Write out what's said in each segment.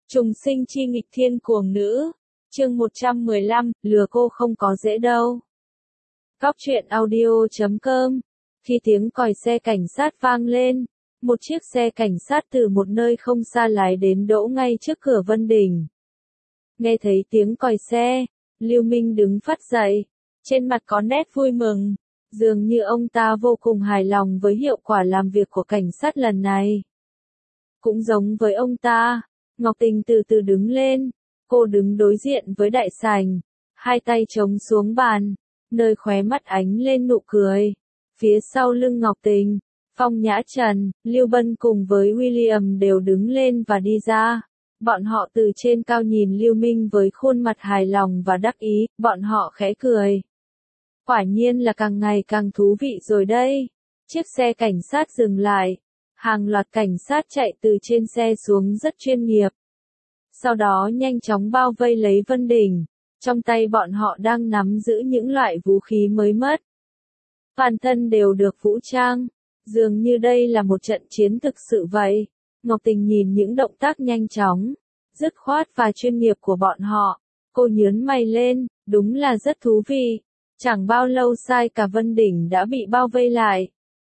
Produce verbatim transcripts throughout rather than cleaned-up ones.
Trùng sinh chi nghịch thiên cuồng nữ. Chương một trăm mười lăm, lừa cô không có dễ đâu. Cóc truyện audio chấm com. Khi tiếng còi xe cảnh sát vang lên, một chiếc xe cảnh sát từ một nơi không xa lái đến đỗ ngay trước cửa Vân Đình. Nghe thấy tiếng còi xe, Lưu Minh đứng phắt dậy, trên mặt có nét vui mừng, dường như ông ta vô cùng hài lòng với hiệu quả làm việc của cảnh sát lần này. Cũng giống với ông ta, Ngọc Tình từ từ đứng lên, cô đứng đối diện với đại sảnh, hai tay chống xuống bàn, nơi khóe mắt ánh lên nụ cười. Phía sau lưng Ngọc Tình, Phong Nhã Trần, Lưu Bân cùng với William đều đứng lên và đi ra. Bọn họ từ trên cao nhìn Lưu Minh với khuôn mặt hài lòng và đắc ý, bọn họ khẽ cười. Quả nhiên là càng ngày càng thú vị rồi đây. Chiếc xe cảnh sát dừng lại, hàng loạt cảnh sát chạy từ trên xe xuống rất chuyên nghiệp. Sau đó nhanh chóng bao vây lấy Vân Đình, trong tay bọn họ đang nắm giữ những loại vũ khí mới mất. Toàn thân đều được vũ trang, dường như đây là một trận chiến thực sự vậy. Ngọc Tình nhìn những động tác nhanh chóng, dứt khoát và chuyên nghiệp của bọn họ, cô nhướng mày lên, đúng là rất thú vị. Chẳng bao lâu sai cả Vân Đình đã bị bao vây lại.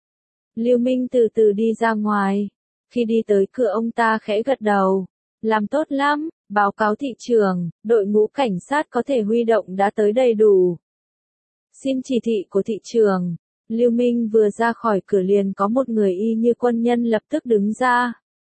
Lưu Minh từ từ đi ra ngoài, khi đi tới cửa ông ta khẽ gật đầu, làm tốt lắm, báo cáo thị trưởng, đội ngũ cảnh sát có thể huy động đã tới đầy đủ. Xin chỉ thị của thị trưởng. Lưu Minh vừa ra khỏi cửa liền có một người y như quân nhân lập tức đứng ra.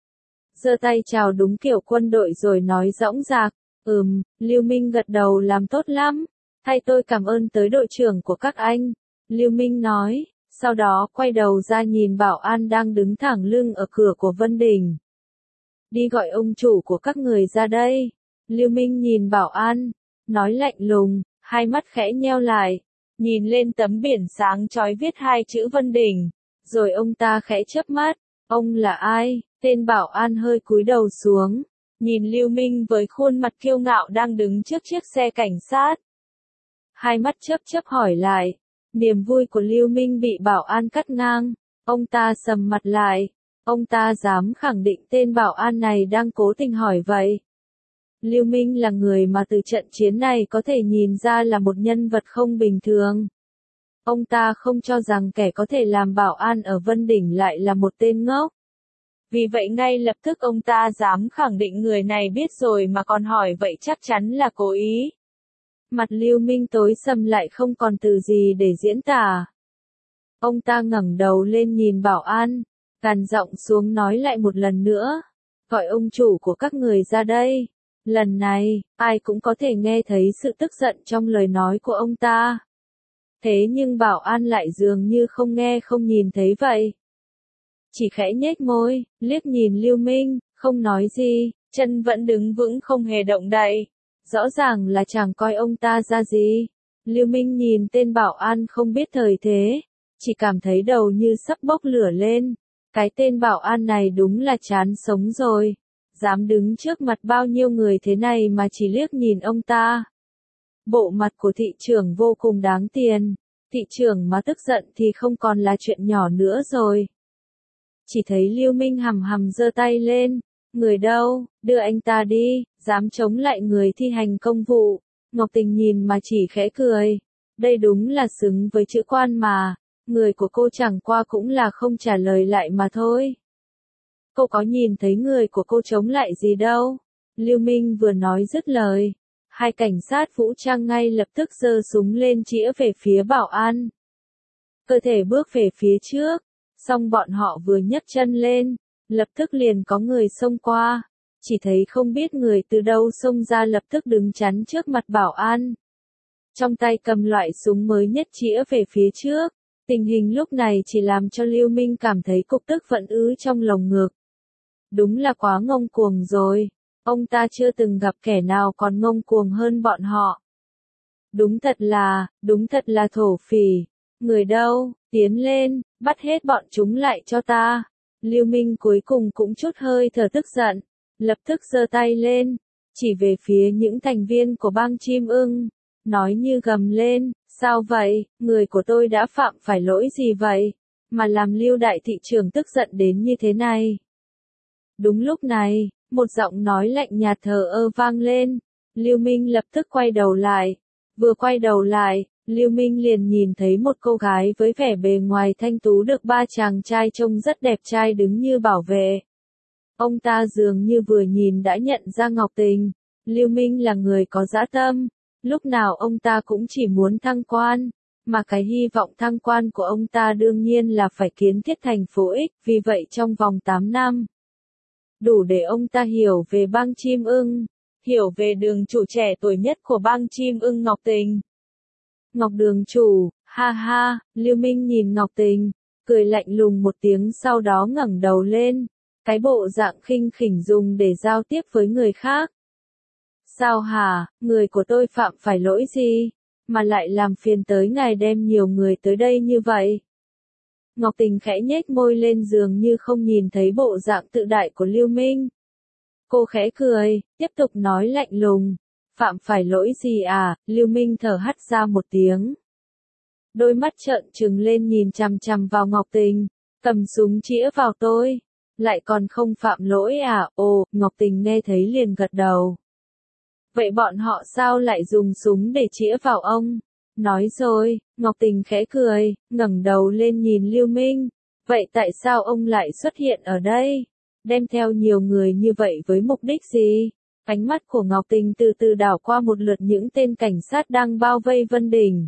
Giơ tay chào đúng kiểu quân đội rồi nói dõng dạc, ừm, Lưu Minh gật đầu làm tốt lắm, thay tôi cảm ơn tới đội trưởng của các anh. Lưu Minh nói, sau đó quay đầu ra nhìn bảo an đang đứng thẳng lưng ở cửa của Vân Đình. Đi gọi ông chủ của các người ra đây. Lưu Minh nhìn bảo an, nói lạnh lùng, hai mắt khẽ nheo lại, nhìn lên tấm biển sáng chói viết hai chữ Vân Đình, rồi ông ta khẽ chớp mắt, ông là ai? Tên bảo an hơi cúi đầu xuống, nhìn Lưu Minh với khuôn mặt kiêu ngạo đang đứng trước chiếc xe cảnh sát. Hai mắt chớp chớp hỏi lại, niềm vui của Lưu Minh bị bảo an cắt ngang, ông ta sầm mặt lại, ông ta dám khẳng định tên bảo an này đang cố tình hỏi vậy. Lưu Minh là người mà từ trận chiến này có thể nhìn ra là một nhân vật không bình thường. Ông ta không cho rằng kẻ có thể làm bảo an ở Vân Đỉnh lại là một tên ngốc. Vì vậy ngay lập tức ông ta dám khẳng định người này biết rồi mà còn hỏi vậy chắc chắn là cố ý. Mặt Lưu Minh tối sầm lại không còn từ gì để diễn tả. Ông ta ngẩng đầu lên nhìn bảo an, gằn giọng xuống nói lại một lần nữa, gọi ông chủ của các người ra đây. Lần này, ai cũng có thể nghe thấy sự tức giận trong lời nói của ông ta. Thế nhưng bảo an lại dường như không nghe không nhìn thấy vậy. Chỉ khẽ nhếch môi, liếc nhìn Lưu Minh, không nói gì, chân vẫn đứng vững không hề động đậy. Rõ ràng là chẳng coi ông ta ra gì. Lưu Minh nhìn tên bảo an không biết thời thế, chỉ cảm thấy đầu như sắp bốc lửa lên. Cái tên bảo an này đúng là chán sống rồi. Dám đứng trước mặt bao nhiêu người thế này mà chỉ liếc nhìn ông ta. Bộ mặt của thị trưởng vô cùng đáng tiền. Thị trưởng mà tức giận thì không còn là chuyện nhỏ nữa rồi. Chỉ thấy Lưu Minh hầm hầm giơ tay lên. Người đâu, đưa anh ta đi, dám chống lại người thi hành công vụ. Ngọc Tình nhìn mà chỉ khẽ cười. Đây đúng là xứng với chữ quan mà. Người của cô chẳng qua cũng là không trả lời lại mà thôi. Cô có nhìn thấy người của cô chống lại gì đâu. Lưu Minh vừa nói dứt lời, hai cảnh sát vũ trang ngay lập tức giơ súng lên chĩa về phía bảo an. Cơ thể bước về phía trước, xong bọn họ vừa nhấc chân lên, lập tức liền có người xông qua, chỉ thấy không biết người từ đâu xông ra lập tức đứng chắn trước mặt bảo an. Trong tay cầm loại súng mới nhất chĩa về phía trước, tình hình lúc này chỉ làm cho Lưu Minh cảm thấy cục tức vận ứ trong lồng ngực. Đúng là quá ngông cuồng rồi, ông ta chưa từng gặp kẻ nào còn ngông cuồng hơn bọn họ. Đúng thật là, đúng thật là thổ phỉ. Người đâu, tiến lên, bắt hết bọn chúng lại cho ta. Lưu Minh cuối cùng cũng chút hơi thở tức giận, lập tức giơ tay lên, chỉ về phía những thành viên của bang chim ưng, nói như gầm lên, sao vậy, người của tôi đã phạm phải lỗi gì vậy, mà làm Lưu đại thị trưởng tức giận đến như thế này. Đúng lúc này, Một giọng nói lạnh nhạt thờ ơ vang lên. Lưu Minh lập tức quay đầu lại. Vừa quay đầu lại, Lưu Minh liền nhìn thấy một cô gái với vẻ bề ngoài thanh tú được ba chàng trai trông rất đẹp trai đứng như bảo vệ. Ông ta dường như vừa nhìn đã nhận ra Ngọc Tình. Lưu Minh là người có dã tâm. Lúc nào ông ta cũng chỉ muốn thăng quan. Mà cái hy vọng thăng quan của ông ta đương nhiên là phải kiến thiết thành phố X. Vì vậy trong vòng tám năm, đủ để ông ta hiểu về bang chim ưng. Hiểu về đường chủ trẻ tuổi nhất của bang chim ưng Ngọc Tình. Ngọc đường chủ, ha ha, Lưu Minh nhìn Ngọc Tình, cười lạnh lùng một tiếng sau đó ngẩng đầu lên. Cái bộ dạng khinh khỉnh dùng để giao tiếp với người khác. Sao hả, người của tôi phạm phải lỗi gì, mà lại làm phiền tới ngài đem nhiều người tới đây như vậy? Ngọc Tình khẽ nhếch môi lên dường như không nhìn thấy bộ dạng tự đại của Lưu Minh. Cô khẽ cười, tiếp tục nói lạnh lùng. Phạm phải lỗi gì à? Lưu Minh thở hắt ra một tiếng. Đôi mắt trợn trừng lên nhìn chằm chằm vào Ngọc Tình, cầm súng chĩa vào tôi. Lại còn không phạm lỗi à? Ồ, Ngọc Tình nghe thấy liền gật đầu. Vậy bọn họ sao lại dùng súng để chĩa vào ông? Nói rồi, Ngọc Tình khẽ cười, ngẩng đầu lên nhìn Lưu Minh. Vậy tại sao ông lại xuất hiện ở đây? Đem theo nhiều người như vậy với mục đích gì? Ánh mắt của Ngọc Tình từ từ đảo qua một lượt những tên cảnh sát đang bao vây Vân Đình.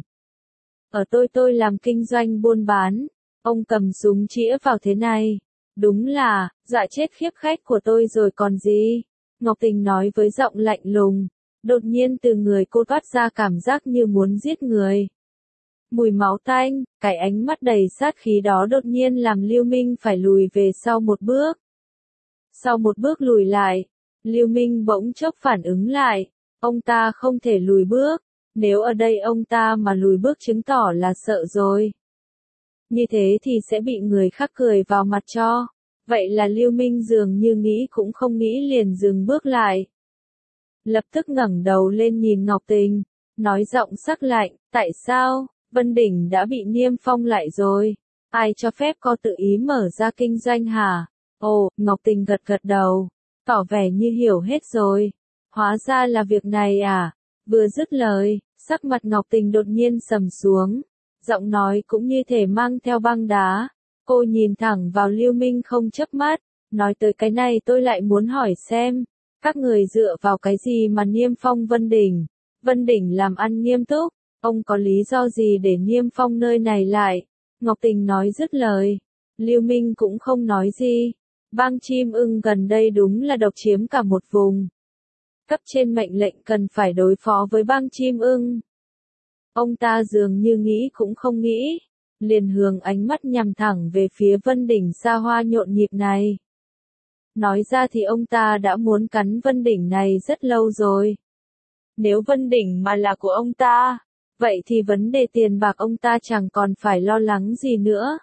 Ở tôi tôi làm kinh doanh buôn bán. Ông cầm súng chĩa vào thế này. Đúng là, dọa chết khiếp khách của tôi rồi còn gì? Ngọc Tình nói với giọng lạnh lùng. Đột nhiên từ người cô toát ra cảm giác như muốn giết người. Mùi máu tanh, cái ánh mắt đầy sát khí đó đột nhiên làm Lưu Minh phải lùi về sau một bước. Sau một bước lùi lại, Lưu Minh bỗng chốc phản ứng lại. Ông ta không thể lùi bước. Nếu ở đây ông ta mà lùi bước chứng tỏ là sợ rồi. Như thế thì sẽ bị người khác cười vào mặt cho. Vậy là Lưu Minh dường như nghĩ cũng không nghĩ liền dừng bước lại. Lập tức ngẩng đầu lên nhìn Ngọc Tình, nói giọng sắc lạnh, tại sao, Vân Đỉnh đã bị niêm phong lại rồi, ai cho phép cô tự ý mở ra kinh doanh hả? Ồ, Ngọc Tình gật gật đầu, tỏ vẻ như hiểu hết rồi, hóa ra là việc này à? Vừa dứt lời, sắc mặt Ngọc Tình đột nhiên sầm xuống, giọng nói cũng như thể mang theo băng đá, cô nhìn thẳng vào Lưu Minh không chớp mắt, nói tới cái này tôi lại muốn hỏi xem. Các người dựa vào cái gì mà niêm phong Vân Đỉnh? Vân Đỉnh làm ăn nghiêm túc, ông có lý do gì để niêm phong nơi này lại? Ngọc Tình nói dứt lời. Lưu Minh cũng không nói gì. Bang chim ưng gần đây đúng là độc chiếm cả một vùng. Cấp trên mệnh lệnh cần phải đối phó với bang chim ưng. Ông ta dường như nghĩ cũng không nghĩ. Liền hướng ánh mắt nhằm thẳng về phía Vân Đỉnh xa hoa nhộn nhịp này. Nói ra thì ông ta đã muốn cắn Vân Đỉnh này rất lâu rồi. Nếu Vân Đỉnh mà là của ông ta, vậy thì vấn đề tiền bạc ông ta chẳng còn phải lo lắng gì nữa.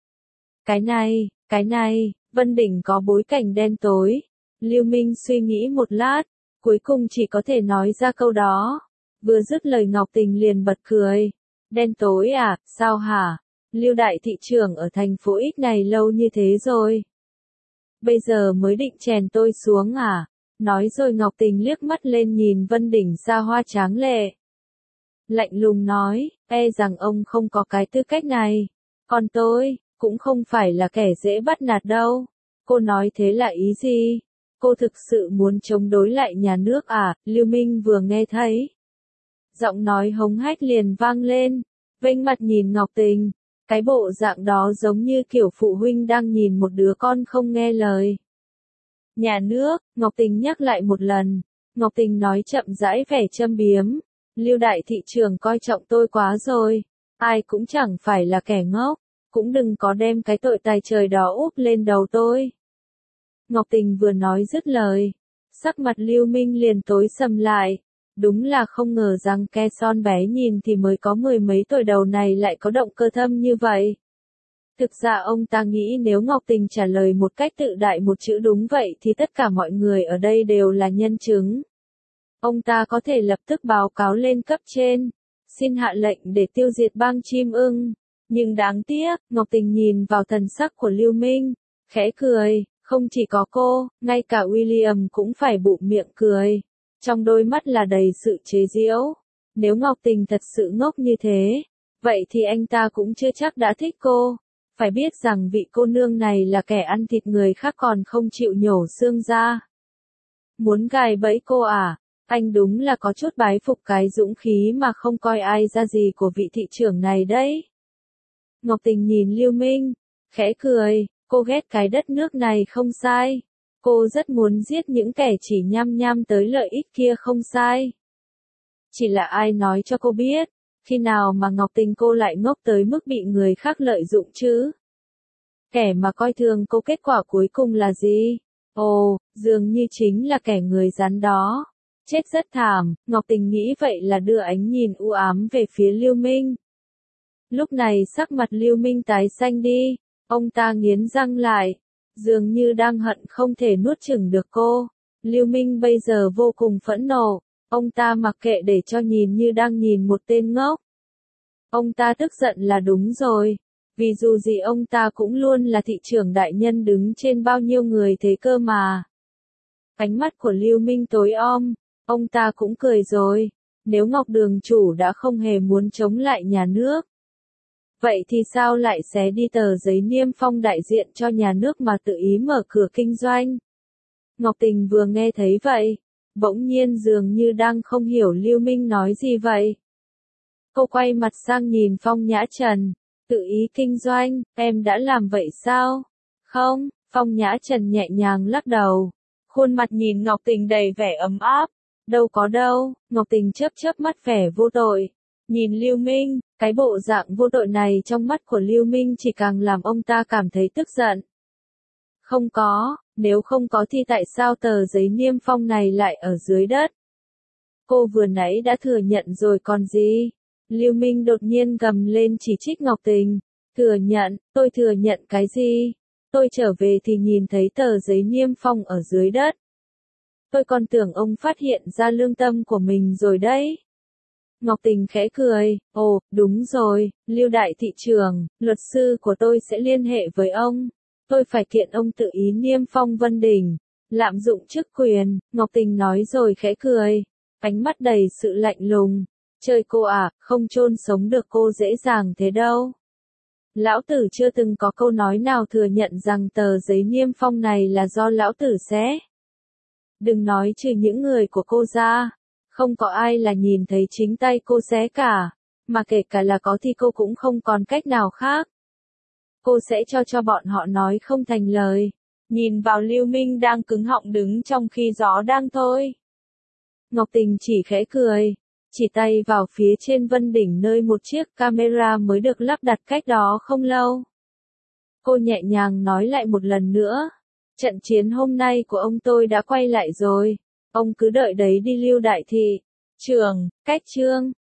Cái này, cái này, Vân Đỉnh có bối cảnh đen tối. Lưu Minh suy nghĩ một lát, cuối cùng chỉ có thể nói ra câu đó. Vừa dứt lời Ngọc Tình liền bật cười. Đen tối à, sao hả? Lưu đại thị trưởng ở thành phố X này lâu như thế rồi. Bây giờ mới định chèn tôi xuống à? Nói rồi Ngọc Tình liếc mắt lên nhìn Vân Đỉnh xa hoa tráng lệ. Lạnh lùng nói, e rằng ông không có cái tư cách này. Còn tôi, cũng không phải là kẻ dễ bắt nạt đâu. Cô nói thế là ý gì? Cô thực sự muốn chống đối lại nhà nước à? Lưu Minh vừa nghe thấy. Giọng nói hống hách liền vang lên, vênh mặt nhìn Ngọc Tình. Cái bộ dạng đó giống như kiểu phụ huynh đang nhìn một đứa con không nghe lời. Nhà nước, Ngọc Tình nhắc lại một lần. Ngọc Tình nói chậm rãi vẻ châm biếm. Lưu đại thị trưởng coi trọng tôi quá rồi. Ai cũng chẳng phải là kẻ ngốc. Cũng đừng có đem cái tội tài trời đó úp lên đầu tôi. Ngọc Tình vừa nói dứt lời. Sắc mặt Lưu Minh liền tối sầm lại. Đúng là không ngờ rằng ke son bé nhìn thì mới có mười mấy tuổi đầu này lại có động cơ thâm như vậy. Thực ra ông ta nghĩ nếu Ngọc Tình trả lời một cách tự đại một chữ đúng vậy thì tất cả mọi người ở đây đều là nhân chứng. Ông ta có thể lập tức báo cáo lên cấp trên, xin hạ lệnh để tiêu diệt bang chim ưng. Nhưng đáng tiếc, Ngọc Tình nhìn vào thần sắc của Lưu Minh, khẽ cười, Không chỉ có cô, ngay cả William cũng phải bụm miệng cười. Trong đôi mắt là đầy sự chế giễu. Nếu Ngọc Tình thật sự ngốc như thế, vậy thì anh ta cũng chưa chắc đã thích cô. Phải biết rằng vị cô nương này là kẻ ăn thịt người khác còn không chịu nhổ xương ra. Muốn gài bẫy cô à? Anh đúng là có chút bái phục cái dũng khí mà không coi ai ra gì của vị thị trưởng này đấy. Ngọc Tình nhìn Lưu Minh, khẽ cười, cô ghét cái đất nước này không sai. Cô rất muốn giết những kẻ chỉ nhăm nhăm tới lợi ích kia không sai. Chỉ là ai nói cho cô biết, khi nào mà Ngọc Tình cô lại ngốc tới mức bị người khác lợi dụng chứ? Kẻ mà coi thường cô kết quả cuối cùng là gì? Ồ, dường như chính là kẻ người rắn đó. Chết rất thảm, Ngọc Tình nghĩ vậy là đưa ánh nhìn u ám về phía Lưu Minh. Lúc này sắc mặt Lưu Minh tái xanh đi, ông ta nghiến răng lại, dường như đang hận không thể nuốt chửng được cô. Lưu Minh bây giờ vô cùng phẫn nộ, ông ta mặc kệ để cho nhìn như đang nhìn một tên ngốc. Ông ta tức giận là đúng rồi, vì dù gì ông ta cũng luôn là thị trưởng đại nhân đứng trên bao nhiêu người thế cơ mà. Ánh mắt của Lưu Minh tối om, ông ta cũng cười rồi, nếu Ngọc Đường chủ đã không hề muốn chống lại nhà nước. Vậy thì sao lại xé đi tờ giấy niêm phong đại diện cho nhà nước mà tự ý mở cửa kinh doanh? Ngọc Tình vừa nghe thấy vậy, bỗng nhiên dường như đang không hiểu Lưu Minh nói gì vậy. Cô quay mặt sang nhìn Phong Nhã Trần, tự ý kinh doanh, em đã làm vậy sao? Không, Phong Nhã Trần nhẹ nhàng lắc đầu, khuôn mặt nhìn Ngọc Tình đầy vẻ ấm áp. Đâu có đâu, Ngọc Tình chớp chớp mắt vẻ vô tội. Nhìn Lưu Minh, cái bộ dạng vô tội này trong mắt của Lưu Minh chỉ càng làm ông ta cảm thấy tức giận. Không có, nếu không có thì tại sao tờ giấy niêm phong này lại ở dưới đất? Cô vừa nãy đã thừa nhận rồi còn gì? Lưu Minh đột nhiên gầm lên chỉ trích Ngọc Tình. Thừa nhận, tôi thừa nhận cái gì? Tôi trở về thì nhìn thấy tờ giấy niêm phong ở dưới đất. Tôi còn tưởng ông phát hiện ra lương tâm của mình rồi đấy. Ngọc Tình khẽ cười, ồ, đúng rồi, Lưu đại thị trưởng, luật sư của tôi sẽ liên hệ với ông. Tôi phải kiện ông tự ý niêm phong Vân Đình, lạm dụng chức quyền, Ngọc Tình nói rồi khẽ cười, ánh mắt đầy sự lạnh lùng. Trời cô à, không chôn sống được cô dễ dàng thế đâu. Lão tử chưa từng có câu nói nào thừa nhận rằng tờ giấy niêm phong này là do lão tử xé. Đừng nói trừ những người của cô ra, không có ai là nhìn thấy chính tay cô xé cả, mà kể cả là có thì cô cũng không còn cách nào khác. Cô sẽ cho cho bọn họ nói không thành lời. Nhìn vào Lưu Minh đang cứng họng đứng trong khi gió đang thôi. Ngọc Tình chỉ khẽ cười, chỉ tay vào phía trên Vân Đỉnh nơi một chiếc camera mới được lắp đặt cách đó không lâu. Cô nhẹ nhàng nói lại một lần nữa. Trận chiến hôm nay của ông tôi đã quay lại rồi. Ông cứ đợi đấy đi Lưu đại thị. Trường, cách chương.